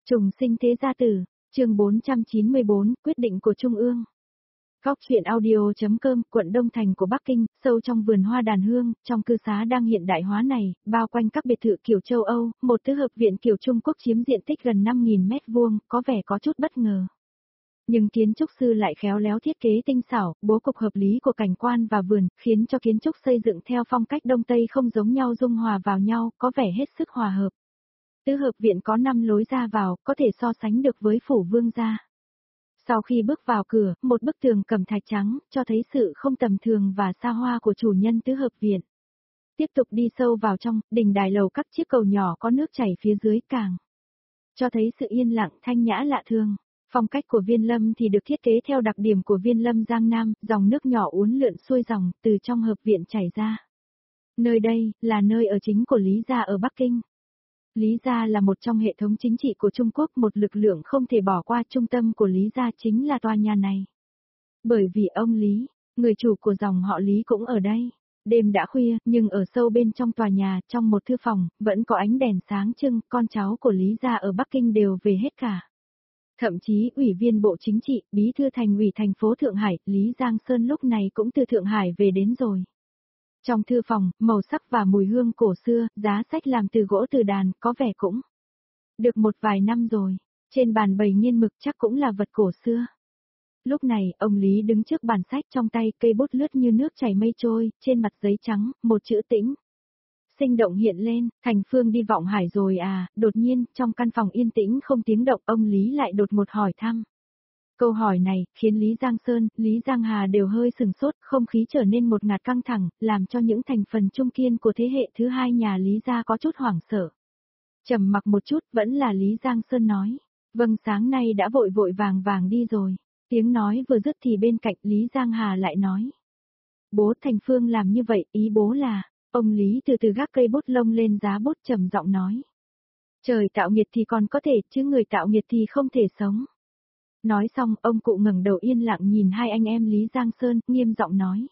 Trùng sinh thế gia tử, chương 494, quyết định của Trung ương. Góc truyện audio.com, quận Đông Thành của Bắc Kinh, sâu trong vườn hoa đàn hương, trong cư xá đang hiện đại hóa này, bao quanh các biệt thự kiểu châu Âu, một tứ hợp viện kiểu Trung Quốc chiếm diện tích gần 5.000 mét vuông, có vẻ có chút bất ngờ. Nhưng kiến trúc sư lại khéo léo thiết kế tinh xảo, bố cục hợp lý của cảnh quan và vườn, khiến cho kiến trúc xây dựng theo phong cách Đông Tây không giống nhau dung hòa vào nhau, có vẻ hết sức hòa hợp. Tứ hợp viện có 5 lối ra vào, có thể so sánh được với phủ vương gia. Sau khi bước vào cửa, một bức tường cẩm thạch trắng, cho thấy sự không tầm thường và xa hoa của chủ nhân tứ hợp viện. Tiếp tục đi sâu vào trong, đình đài lầu các chiếc cầu nhỏ có nước chảy phía dưới càng cho thấy sự yên lặng thanh nhã lạ thường. Phong cách của Viên Lâm thì được thiết kế theo đặc điểm của Viên Lâm Giang Nam, dòng nước nhỏ uốn lượn xuôi dòng, từ trong hợp viện chảy ra. Nơi đây, là nơi ở chính của Lý gia ở Bắc Kinh. Lý gia là một trong hệ thống chính trị của Trung Quốc, một lực lượng không thể bỏ qua. Trung tâm của Lý gia chính là tòa nhà này. Bởi vì ông Lý, người chủ của dòng họ Lý cũng ở đây. Đêm đã khuya, nhưng ở sâu bên trong tòa nhà, trong một thư phòng, vẫn có ánh đèn sáng trưng, con cháu của Lý gia ở Bắc Kinh đều về hết cả. Thậm chí, Ủy viên Bộ Chính trị, Bí thư Thành ủy thành phố Thượng Hải, Lý Giang Sơn lúc này cũng từ Thượng Hải về đến rồi. Trong thư phòng, màu sắc và mùi hương cổ xưa, giá sách làm từ gỗ từ đàn, có vẻ cũng được một vài năm rồi. Trên bàn bày nghiên mực chắc cũng là vật cổ xưa. Lúc này, ông Lý đứng trước bàn sách trong tay, cây bút lướt như nước chảy mây trôi, trên mặt giấy trắng, một chữ tĩnh sinh động hiện lên. Thành Phương đi Vọng Hải rồi à? Đột nhiên, trong căn phòng yên tĩnh không tiếng động, ông Lý lại đột ngột hỏi thăm. Câu hỏi này, khiến Lý Giang Sơn, Lý Giang Hà đều hơi sừng sốt, không khí trở nên một ngạt căng thẳng, làm cho những thành phần trung kiên của thế hệ thứ hai nhà Lý gia có chút hoảng sợ. Trầm mặc một chút, vẫn là Lý Giang Sơn nói. Vâng, sáng nay đã vội vội vàng vàng đi rồi. Tiếng nói vừa dứt thì bên cạnh Lý Giang Hà lại nói. Bố Thành Phương làm như vậy, ý bố là, ông Lý từ từ gác cây bút lông lên giá bút trầm giọng nói. Trời tạo nghiệt thì còn có thể, chứ người tạo nghiệt thì không thể sống. Nói xong, ông cụ ngẩng đầu yên lặng nhìn hai anh em Lý Giang Sơn, nghiêm giọng nói.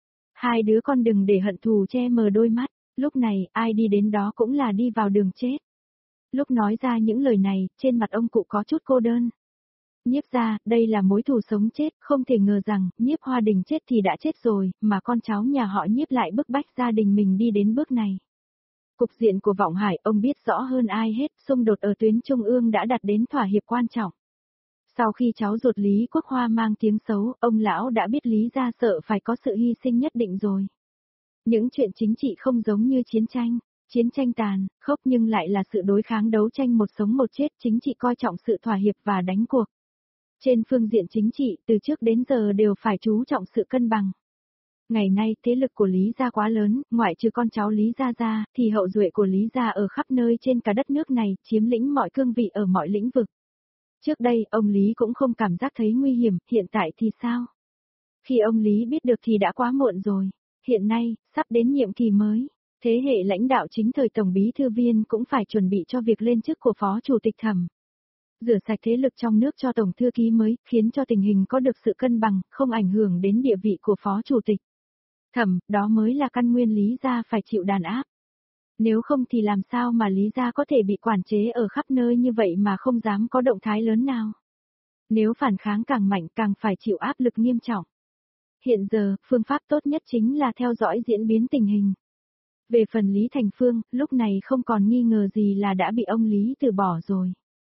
Hai đứa con đừng để hận thù che mờ đôi mắt, lúc này, ai đi đến đó cũng là đi vào đường chết. Lúc nói ra những lời này, trên mặt ông cụ có chút cô đơn. Nhiếp gia, đây là mối thù sống chết, không thể ngờ rằng, Nhiếp Hoa Đình chết thì đã chết rồi, mà con cháu nhà họ Nhiếp lại bức bách gia đình mình đi đến bước này. Cục diện của Vọng Hải, ông biết rõ hơn ai hết, xung đột ở tuyến trung ương đã đạt đến thỏa hiệp quan trọng. Sau khi cháu ruột Lý Quốc Hoa mang tiếng xấu, ông lão đã biết Lý gia sợ phải có sự hy sinh nhất định rồi. Những chuyện chính trị không giống như chiến tranh tàn, khốc nhưng lại là sự đối kháng đấu tranh một sống một chết, chính trị coi trọng sự thỏa hiệp và đánh cuộc. Trên phương diện chính trị, từ trước đến giờ đều phải chú trọng sự cân bằng. Ngày nay, thế lực của Lý gia quá lớn, ngoại trừ con cháu Lý gia ra, thì hậu duệ của Lý gia ở khắp nơi trên cả đất nước này, chiếm lĩnh mọi cương vị ở mọi lĩnh vực. Trước đây, ông Lý cũng không cảm giác thấy nguy hiểm, hiện tại thì sao? Khi ông Lý biết được thì đã quá muộn rồi. Hiện nay, sắp đến nhiệm kỳ mới, thế hệ lãnh đạo chính thời Tổng Bí Thư Viên cũng phải chuẩn bị cho việc lên chức của Phó Chủ tịch Thẩm. Rửa sạch thế lực trong nước cho Tổng Thư ký mới, khiến cho tình hình có được sự cân bằng, không ảnh hưởng đến địa vị của Phó Chủ tịch Thẩm, đó mới là căn nguyên Lý gia phải chịu đàn áp. Nếu không thì làm sao mà Lý gia có thể bị quản chế ở khắp nơi như vậy mà không dám có động thái lớn nào. Nếu phản kháng càng mạnh càng phải chịu áp lực nghiêm trọng. Hiện giờ, phương pháp tốt nhất chính là theo dõi diễn biến tình hình. Về phần Lý Thành Phương, lúc này không còn nghi ngờ gì là đã bị ông Lý từ bỏ rồi.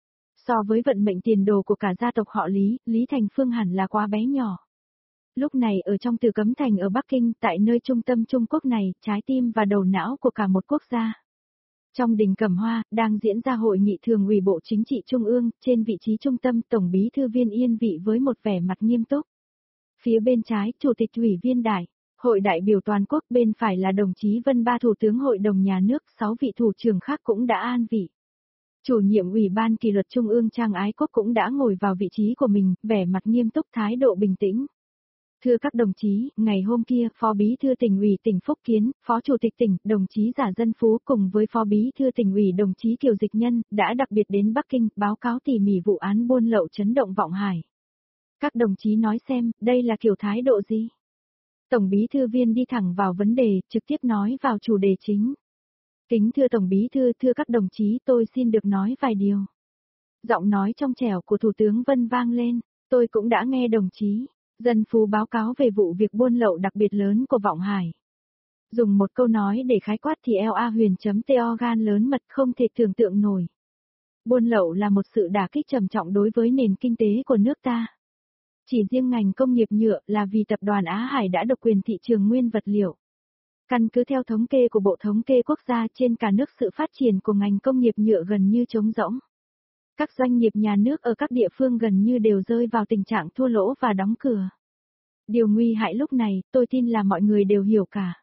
So với vận mệnh tiền đồ của cả gia tộc họ Lý, Lý Thành Phương hẳn là quá bé nhỏ. Lúc này ở trong Từ Cấm Thành ở Bắc Kinh, tại nơi trung tâm Trung Quốc này, trái tim và đầu não của cả một quốc gia. Trong đình Cẩm Hoa, đang diễn ra hội nghị thường ủy Bộ Chính trị Trung ương, trên vị trí trung tâm Tổng Bí Thư Viên yên vị với một vẻ mặt nghiêm túc. Phía bên trái, Chủ tịch Ủy viên Đại hội đại biểu toàn quốc, bên phải là đồng chí Vân Ba Thủ tướng Hội đồng Nhà nước, 6 vị thủ trưởng khác cũng đã an vị. Chủ nhiệm Ủy ban Kỷ luật Trung ương Trang Ái Quốc cũng đã ngồi vào vị trí của mình, vẻ mặt nghiêm túc, thái độ bình tĩnh. Thưa các đồng chí, ngày hôm kia, Phó Bí thư Tỉnh ủy tỉnh Phúc Kiến, Phó Chủ tịch tỉnh, đồng chí Giả Dân Phú cùng với Phó Bí thư Tỉnh ủy đồng chí Kiều Dịch Nhân, đã đặc biệt đến Bắc Kinh, báo cáo tỉ mỉ vụ án buôn lậu chấn động Vọng Hải. Các đồng chí nói xem, đây là kiểu thái độ gì? Tổng Bí thư Viên đi thẳng vào vấn đề, trực tiếp nói vào chủ đề chính. Kính thưa Tổng Bí thư, thưa các đồng chí, tôi xin được nói vài điều. Giọng nói trong trẻo của Thủ tướng Vân vang lên, tôi cũng đã nghe đồng chí, Dân Phú báo cáo về vụ việc buôn lậu đặc biệt lớn của Vọng Hải. Dùng một câu nói để khái quát thì LA Huyền.to gan lớn mật không thể tưởng tượng nổi. Buôn lậu là một sự đả kích trầm trọng đối với nền kinh tế của nước ta. Chỉ riêng ngành công nghiệp nhựa là vì tập đoàn Á Hải đã độc quyền thị trường nguyên vật liệu. Căn cứ theo thống kê của Bộ Thống kê Quốc gia trên cả nước, sự phát triển của ngành công nghiệp nhựa gần như trống rỗng. Các doanh nghiệp nhà nước ở các địa phương gần như đều rơi vào tình trạng thua lỗ và đóng cửa. Điều nguy hại lúc này, tôi tin là mọi người đều hiểu cả.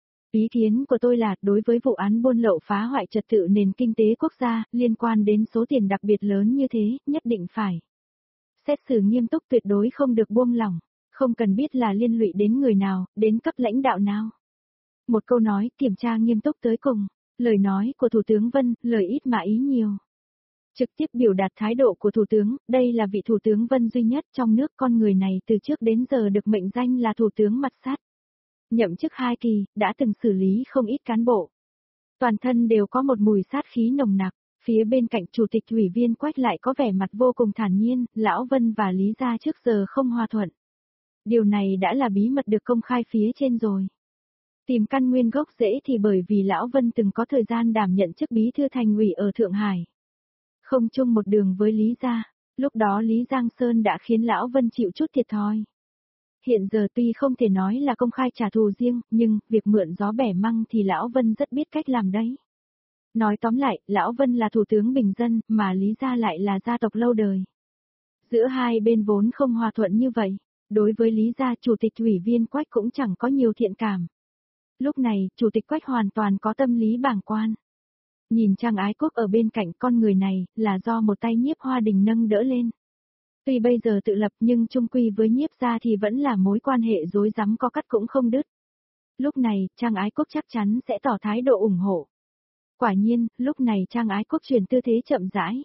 Ý kiến của tôi là, đối với vụ án buôn lậu phá hoại trật tự nền kinh tế quốc gia, liên quan đến số tiền đặc biệt lớn như thế, nhất định phải xét xử nghiêm túc, tuyệt đối không được buông lỏng, không cần biết là liên lụy đến người nào, đến cấp lãnh đạo nào. Một câu nói, kiểm tra nghiêm túc tới cùng. Lời nói của Thủ tướng Vân, lời ít mà ý nhiều. Trực tiếp biểu đạt thái độ của Thủ tướng, đây là vị Thủ tướng Vân duy nhất trong nước, con người này từ trước đến giờ được mệnh danh là Thủ tướng mặt sát. Nhậm chức 2 kỳ, đã từng xử lý không ít cán bộ. Toàn thân đều có một mùi sát khí nồng nặc, phía bên cạnh Chủ tịch Ủy viên Quách lại có vẻ mặt vô cùng thản nhiên, Lão Vân và Lý Gia trước giờ không hòa thuận. Điều này đã là bí mật được công khai phía trên rồi. Tìm căn nguyên gốc rễ thì bởi vì Lão Vân từng có thời gian đảm nhận chức bí thư thành ủy ở Thượng Hải. Không chung một đường với Lý Gia, lúc đó Lý Giang Sơn đã khiến Lão Vân chịu chút thiệt thòi. Hiện giờ tuy không thể nói là công khai trả thù riêng, nhưng việc mượn gió bẻ măng thì Lão Vân rất biết cách làm đấy. Nói tóm lại, Lão Vân là thủ tướng bình dân, mà Lý Gia lại là gia tộc lâu đời. Giữa hai bên vốn không hòa thuận như vậy, đối với Lý Gia, Chủ tịch Ủy viên Quách cũng chẳng có nhiều thiện cảm. Lúc này, Chủ tịch Quách hoàn toàn có tâm lý bàng quan. Nhìn Trang Ái Quốc ở bên cạnh, con người này, là do một tay Nhiếp Hoa Đình nâng đỡ lên. Tuy bây giờ tự lập nhưng chung quy với Nhiếp gia thì vẫn là mối quan hệ rối rắm có cắt cũng không đứt. Lúc này, Trang Ái Quốc chắc chắn sẽ tỏ thái độ ủng hộ. Quả nhiên, lúc này Trang Ái Quốc chuyển tư thế chậm rãi.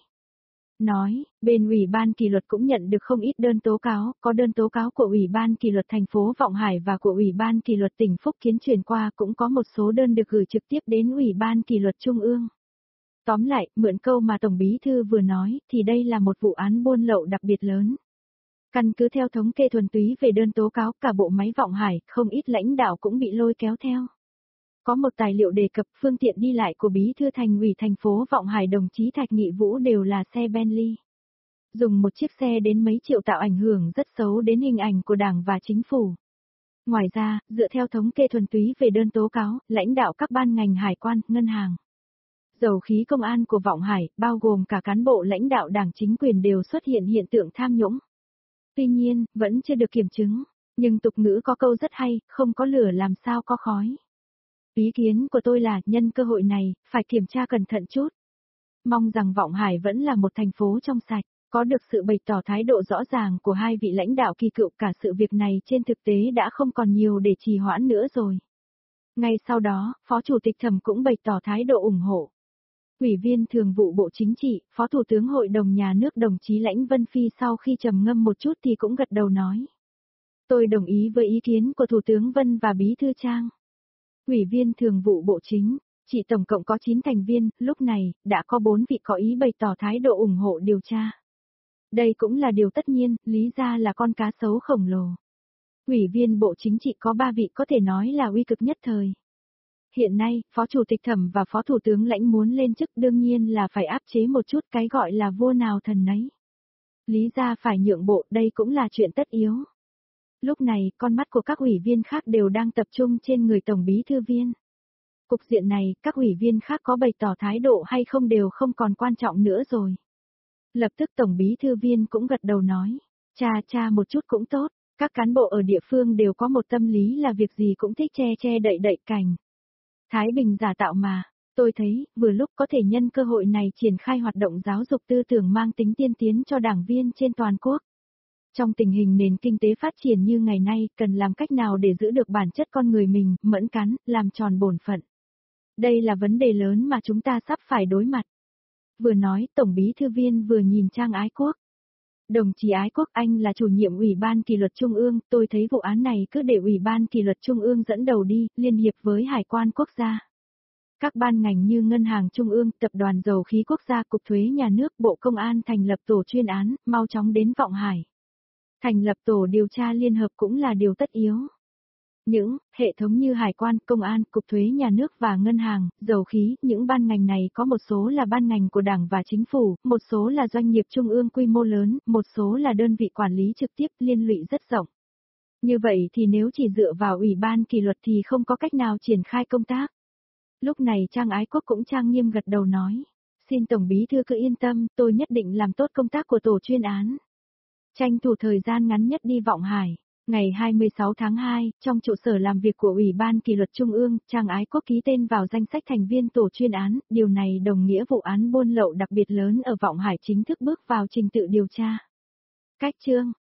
Nói, bên Ủy ban kỷ luật cũng nhận được không ít đơn tố cáo, có đơn tố cáo của Ủy ban kỷ luật thành phố Vọng Hải và của Ủy ban kỷ luật tỉnh Phúc Kiến chuyển qua, cũng có một số đơn được gửi trực tiếp đến Ủy ban kỷ luật Trung ương. Tóm lại, mượn câu mà Tổng Bí Thư vừa nói, thì đây là một vụ án buôn lậu đặc biệt lớn. Căn cứ theo thống kê thuần túy về đơn tố cáo, cả bộ máy Vọng Hải, không ít lãnh đạo cũng bị lôi kéo theo. Có một tài liệu đề cập phương tiện đi lại của Bí Thư Thành ủy thành phố Vọng Hải đồng chí Thạch Nghị Vũ đều là xe Bentley. Dùng một chiếc xe đến mấy triệu tạo ảnh hưởng rất xấu đến hình ảnh của Đảng và Chính phủ. Ngoài ra, dựa theo thống kê thuần túy về đơn tố cáo, lãnh đạo các ban ngành hải quan, ngân hàng, dầu khí, công an của Vọng Hải, bao gồm cả cán bộ lãnh đạo Đảng chính quyền đều xuất hiện hiện tượng tham nhũng. Tuy nhiên, vẫn chưa được kiểm chứng, nhưng tục ngữ có câu rất hay, không có lửa làm sao có khói. Ý kiến của tôi là, nhân cơ hội này, phải kiểm tra cẩn thận chút. Mong rằng Vọng Hải vẫn là một thành phố trong sạch, có được sự bày tỏ thái độ rõ ràng của hai vị lãnh đạo kỳ cựu, cả sự việc này trên thực tế đã không còn nhiều để trì hoãn nữa rồi. Ngay sau đó, Phó Chủ tịch Thẩm cũng bày tỏ thái độ ủng hộ. Ủy viên Thường vụ Bộ Chính trị, Phó Thủ tướng Hội đồng Nhà nước đồng chí Lãnh Vân Phi sau khi trầm ngâm một chút thì cũng gật đầu nói. Tôi đồng ý với ý kiến của Thủ tướng Vân và Bí thư Trang. Ủy viên Thường vụ Bộ Chính trị tổng cộng có 9 thành viên, lúc này, đã có 4 vị có ý bày tỏ thái độ ủng hộ điều tra. Đây cũng là điều tất nhiên, Lý Gia là con cá sấu khổng lồ. Ủy viên Bộ Chính trị có 3 vị có thể nói là uy cực nhất thời. Hiện nay, Phó Chủ tịch Thẩm và Phó Thủ tướng Lãnh muốn lên chức đương nhiên là phải áp chế một chút, cái gọi là vua nào thần nấy. Lý Gia phải nhượng bộ, đây cũng là chuyện tất yếu. Lúc này, con mắt của các ủy viên khác đều đang tập trung trên người Tổng Bí thư viên. Cục diện này, các ủy viên khác có bày tỏ thái độ hay không đều không còn quan trọng nữa rồi. Lập tức Tổng Bí thư viên cũng gật đầu nói, cha một chút cũng tốt, các cán bộ ở địa phương đều có một tâm lý là việc gì cũng thích che đậy cành. Thái Bình giả tạo mà, tôi thấy, vừa lúc có thể nhân cơ hội này triển khai hoạt động giáo dục tư tưởng mang tính tiên tiến cho đảng viên trên toàn quốc. Trong tình hình nền kinh tế phát triển như ngày nay, cần làm cách nào để giữ được bản chất con người mình, mẫn cán, làm tròn bổn phận. Đây là vấn đề lớn mà chúng ta sắp phải đối mặt. Vừa nói, Tổng Bí thư viên vừa nhìn Trang Ái Quốc. Đồng chí Ái Quốc, anh là chủ nhiệm Ủy ban Kỷ luật Trung ương, tôi thấy vụ án này cứ để Ủy ban Kỷ luật Trung ương dẫn đầu đi, liên hiệp với Hải quan Quốc gia. Các ban ngành như Ngân hàng Trung ương, Tập đoàn Dầu khí Quốc gia, Cục Thuế Nhà nước, Bộ Công an thành lập tổ chuyên án, mau chóng đến Vọng Hải. Thành lập tổ điều tra liên hợp cũng là điều tất yếu. Những hệ thống như Hải quan, Công an, Cục Thuế Nhà nước và Ngân hàng, Dầu khí, những ban ngành này có một số là ban ngành của Đảng và Chính phủ, một số là doanh nghiệp trung ương quy mô lớn, một số là đơn vị quản lý trực tiếp liên lụy rất rộng. Như vậy thì nếu chỉ dựa vào Ủy ban kỷ luật thì không có cách nào triển khai công tác. Lúc này Trang Ái Quốc cũng trang nghiêm gật đầu nói. Xin Tổng Bí Thư cứ yên tâm, tôi nhất định làm tốt công tác của tổ chuyên án. Tranh thủ thời gian ngắn nhất đi Vọng Hải. Ngày 26 tháng 2, trong trụ sở làm việc của Ủy ban Kỷ luật Trung ương, Trang Ái Quốc ký tên vào danh sách thành viên tổ chuyên án, điều này đồng nghĩa vụ án buôn lậu đặc biệt lớn ở Vọng Hải chính thức bước vào trình tự điều tra. Cách chương